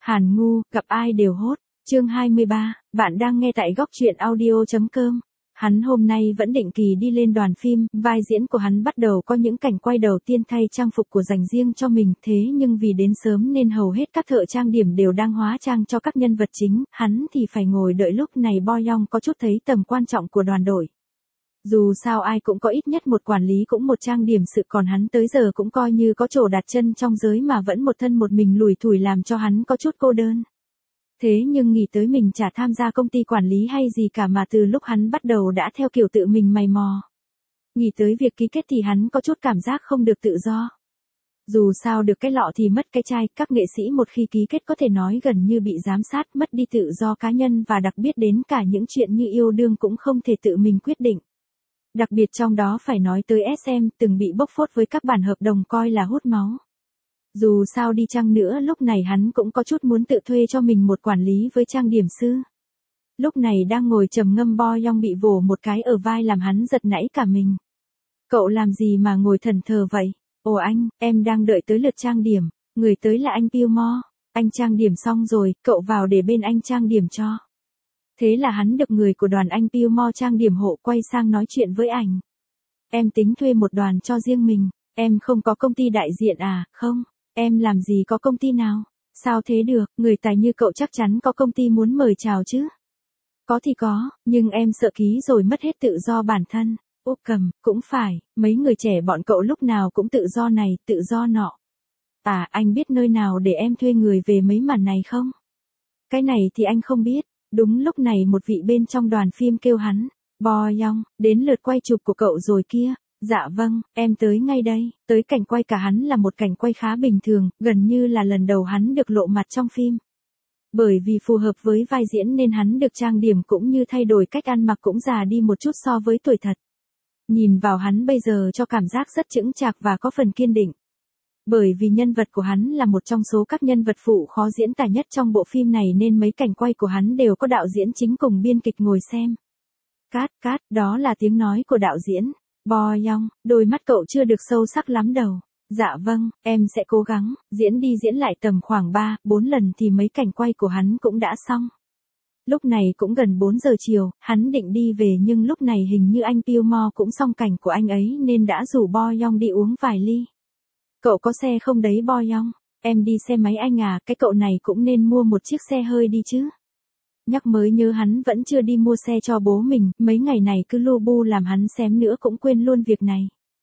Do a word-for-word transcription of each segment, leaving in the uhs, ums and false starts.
Hàn ngu, gặp ai đều hốt. Chương hai mươi ba, bạn đang nghe tại góc truyện audio chấm com. Hắn hôm nay vẫn định kỳ đi lên đoàn phim, vai diễn của hắn bắt đầu có những cảnh quay đầu tiên thay trang phục của dành riêng cho mình, thế nhưng vì đến sớm nên hầu hết các thợ trang điểm đều đang hóa trang cho các nhân vật chính, hắn thì phải ngồi đợi. Lúc này Bo Young có chút thấy tầm quan trọng của đoàn đội. Dù sao ai cũng có ít nhất một quản lý cũng một trang điểm sự, còn hắn tới giờ cũng coi như có chỗ đặt chân trong giới mà vẫn một thân một mình lủi thủi làm cho hắn có chút cô đơn. Thế nhưng nghĩ tới mình chả tham gia công ty quản lý hay gì cả mà từ lúc hắn bắt đầu đã theo kiểu tự mình mày mò. Nghĩ tới việc ký kết thì hắn có chút cảm giác không được tự do. Dù sao được cái lọ thì mất cái chai, các nghệ sĩ một khi ký kết có thể nói gần như bị giám sát, mất đi tự do cá nhân và đặc biệt đến cả những chuyện như yêu đương cũng không thể tự mình quyết định. Đặc biệt trong đó phải nói tới ét em, từng bị bóc phốt với các bản hợp đồng coi là hút máu. Dù sao đi chăng nữa lúc này hắn cũng có chút muốn tự thuê cho mình một quản lý với trang điểm sư. Lúc này đang ngồi trầm ngâm, Bo Young bị vồ một cái ở vai làm hắn giật nảy cả mình. Cậu làm gì mà ngồi thẫn thờ vậy? Ồ anh, em đang đợi tới lượt trang điểm, người tới là anh Pillmore. Anh trang điểm xong rồi, cậu vào để bên anh trang điểm cho. Thế là hắn được người của đoàn anh Pillmore trang điểm hộ quay sang nói chuyện với ảnh. Em tính thuê một đoàn cho riêng mình, em không có công ty đại diện à? Không, em làm gì có công ty nào? Sao thế được, người tài như cậu chắc chắn có công ty muốn mời chào chứ? Có thì có, nhưng em sợ ký rồi mất hết tự do bản thân. Ô cầm, cũng phải, mấy người trẻ bọn cậu lúc nào cũng tự do này, tự do nọ. À, anh biết nơi nào để em thuê người về mấy màn này không? Cái này thì anh không biết. Đúng lúc này một vị bên trong đoàn phim kêu hắn. Bo Young, đến lượt quay chụp của cậu rồi kia. Dạ vâng, em tới ngay đây. Tới cảnh quay cả hắn là một cảnh quay khá bình thường, gần như là lần đầu hắn được lộ mặt trong phim. Bởi vì phù hợp với vai diễn nên hắn được trang điểm cũng như thay đổi cách ăn mặc cũng già đi một chút so với tuổi thật. Nhìn vào hắn bây giờ cho cảm giác rất chững chạc và có phần kiên định. Bởi vì nhân vật của hắn là một trong số các nhân vật phụ khó diễn tả nhất trong bộ phim này nên mấy cảnh quay của hắn đều có đạo diễn chính cùng biên kịch ngồi xem. Cát, cát, đó là tiếng nói của đạo diễn. Bo Young, đôi mắt cậu chưa được sâu sắc lắm đâu. Dạ vâng, em sẽ cố gắng, diễn đi diễn lại tầm khoảng ba, bốn lần thì mấy cảnh quay của hắn cũng đã xong. Lúc này cũng gần bốn giờ chiều, hắn định đi về nhưng lúc này hình như anh Pillmore cũng xong cảnh của anh ấy nên đã rủ Bo Young đi uống vài ly. Cậu có xe không đấy Bo Young? Em đi xe máy anh à, cái cậu này cũng nên mua một chiếc xe hơi đi chứ. Nhắc mới nhớ hắn vẫn chưa đi mua xe cho bố mình, mấy ngày này cứ lu bu làm hắn xém nữa cũng quên luôn việc này.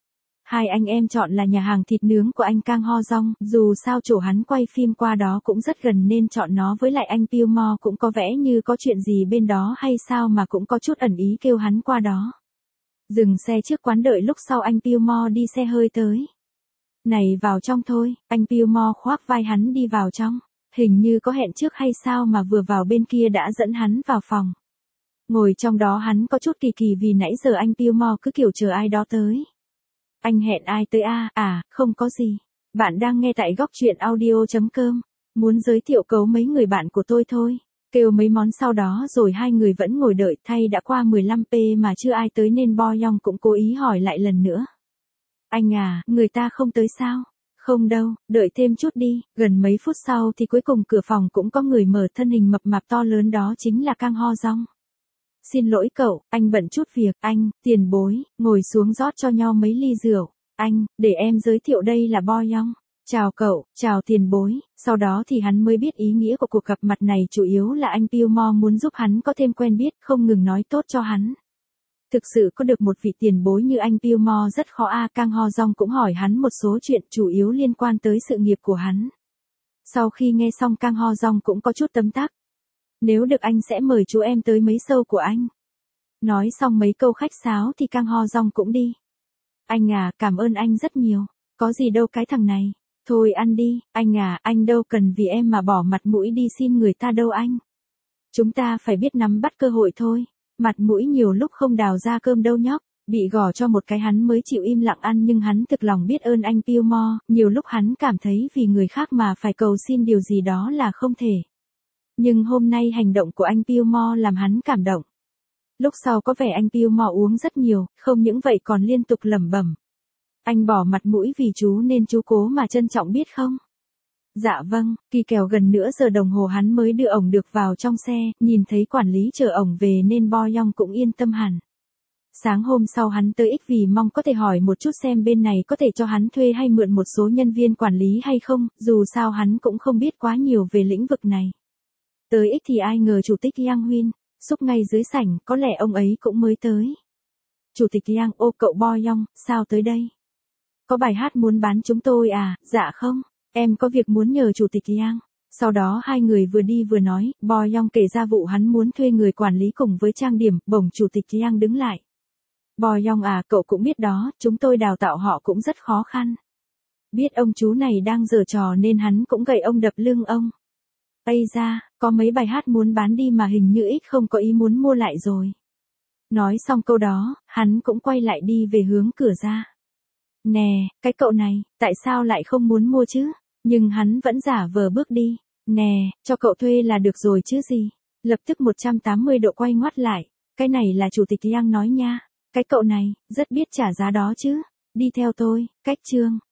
Hai anh em chọn là nhà hàng thịt nướng của anh Kang Ho Jong, dù sao chỗ hắn quay phim qua đó cũng rất gần nên chọn nó, với lại anh Pillmore cũng có vẻ như có chuyện gì bên đó hay sao mà cũng có chút ẩn ý kêu hắn qua đó. Dừng xe trước quán đợi lúc sau anh Pillmore đi xe hơi tới. Này vào trong thôi, anh Pillmore khoác vai hắn đi vào trong. Hình như có hẹn trước hay sao mà vừa vào bên kia đã dẫn hắn vào phòng. Ngồi trong đó hắn có chút kỳ kỳ vì nãy giờ anh Pillmore cứ kiểu chờ ai đó tới. Anh hẹn ai tới a? À? à, không có gì. Bạn đang nghe tại góc truyện audio chấm com. Muốn giới thiệu cấu mấy người bạn của tôi thôi. Kêu mấy món sau đó rồi hai người vẫn ngồi đợi, thay đã qua mười lăm phút mà chưa ai tới nên Bo Young cũng cố ý hỏi lại lần nữa. Anh à, người ta không tới sao? Không đâu, đợi thêm chút đi. Gần mấy phút sau thì cuối cùng cửa phòng cũng có người mở, thân hình mập mạp to lớn đó chính là Kang Ho Jong. Xin lỗi cậu, anh bận chút việc. Anh, tiền bối, ngồi xuống rót cho nhau mấy ly rượu. Anh, để em giới thiệu đây là Bo Young. Chào cậu, chào tiền bối. Sau đó thì hắn mới biết ý nghĩa của cuộc gặp mặt này, chủ yếu là anh Pillmore muốn giúp hắn có thêm quen biết, không ngừng nói tốt cho hắn. Thực sự có được một vị tiền bối như anh Pillmore rất khó a. À, Kang Ho Jong cũng hỏi hắn một số chuyện chủ yếu liên quan tới sự nghiệp của hắn. Sau khi nghe xong Kang Ho Jong cũng có chút tấm tắc. Nếu được anh sẽ mời chú em tới mấy show của anh. Nói xong mấy câu khách sáo thì Kang Ho Jong cũng đi. Anh à, cảm ơn anh rất nhiều. Có gì đâu cái thằng này. Thôi ăn đi, anh à, anh đâu cần vì em mà bỏ mặt mũi đi xin người ta đâu anh. Chúng ta phải biết nắm bắt cơ hội thôi. Mặt mũi nhiều lúc không đào ra cơm đâu nhóc. Bị gò cho một cái hắn mới chịu im lặng ăn, nhưng hắn thực lòng biết ơn anh Pillmore. Nhiều lúc hắn cảm thấy vì người khác mà phải cầu xin điều gì đó là không thể. Nhưng hôm nay hành động của anh Pillmore làm hắn cảm động. Lúc sau có vẻ anh Pillmore uống rất nhiều, không những vậy còn liên tục lẩm bẩm. Anh bỏ mặt mũi vì chú nên chú cố mà trân trọng biết không? Dạ vâng, kỳ kèo gần nửa giờ đồng hồ hắn mới đưa ổng được vào trong xe, nhìn thấy quản lý chờ ổng về nên Bo Young cũng yên tâm hẳn. Sáng hôm sau hắn tới ích vì mong có thể hỏi một chút xem bên này có thể cho hắn thuê hay mượn một số nhân viên quản lý hay không, dù sao hắn cũng không biết quá nhiều về lĩnh vực này. Tới ích thì ai ngờ chủ tịch Yang Huynh, xúc ngay dưới sảnh, có lẽ ông ấy cũng mới tới. Chủ tịch Yang, ô cậu Bo Young, sao tới đây? Có bài hát muốn bán chúng tôi à? Dạ không, em có việc muốn nhờ chủ tịch Yang. Sau đó hai người vừa đi vừa nói, Bo Young kể ra vụ hắn muốn thuê người quản lý cùng với trang điểm, bỗng chủ tịch Yang đứng lại. Bo Young à, cậu cũng biết đó, chúng tôi đào tạo họ cũng rất khó khăn. Biết ông chú này đang giở trò nên hắn cũng gậy ông đập lưng ông. Ây ra, có mấy bài hát muốn bán đi mà hình như ít không có ý muốn mua lại rồi. Nói xong câu đó, hắn cũng quay lại đi về hướng cửa ra. Nè, cái cậu này, tại sao lại không muốn mua chứ? Nhưng hắn vẫn giả vờ bước đi. Nè, cho cậu thuê là được rồi chứ gì? Lập tức một trăm tám mươi độ quay ngoắt lại. Cái này là chủ tịch Yang nói nha. Cái cậu này, rất biết trả giá đó chứ. Đi theo tôi, cách chương.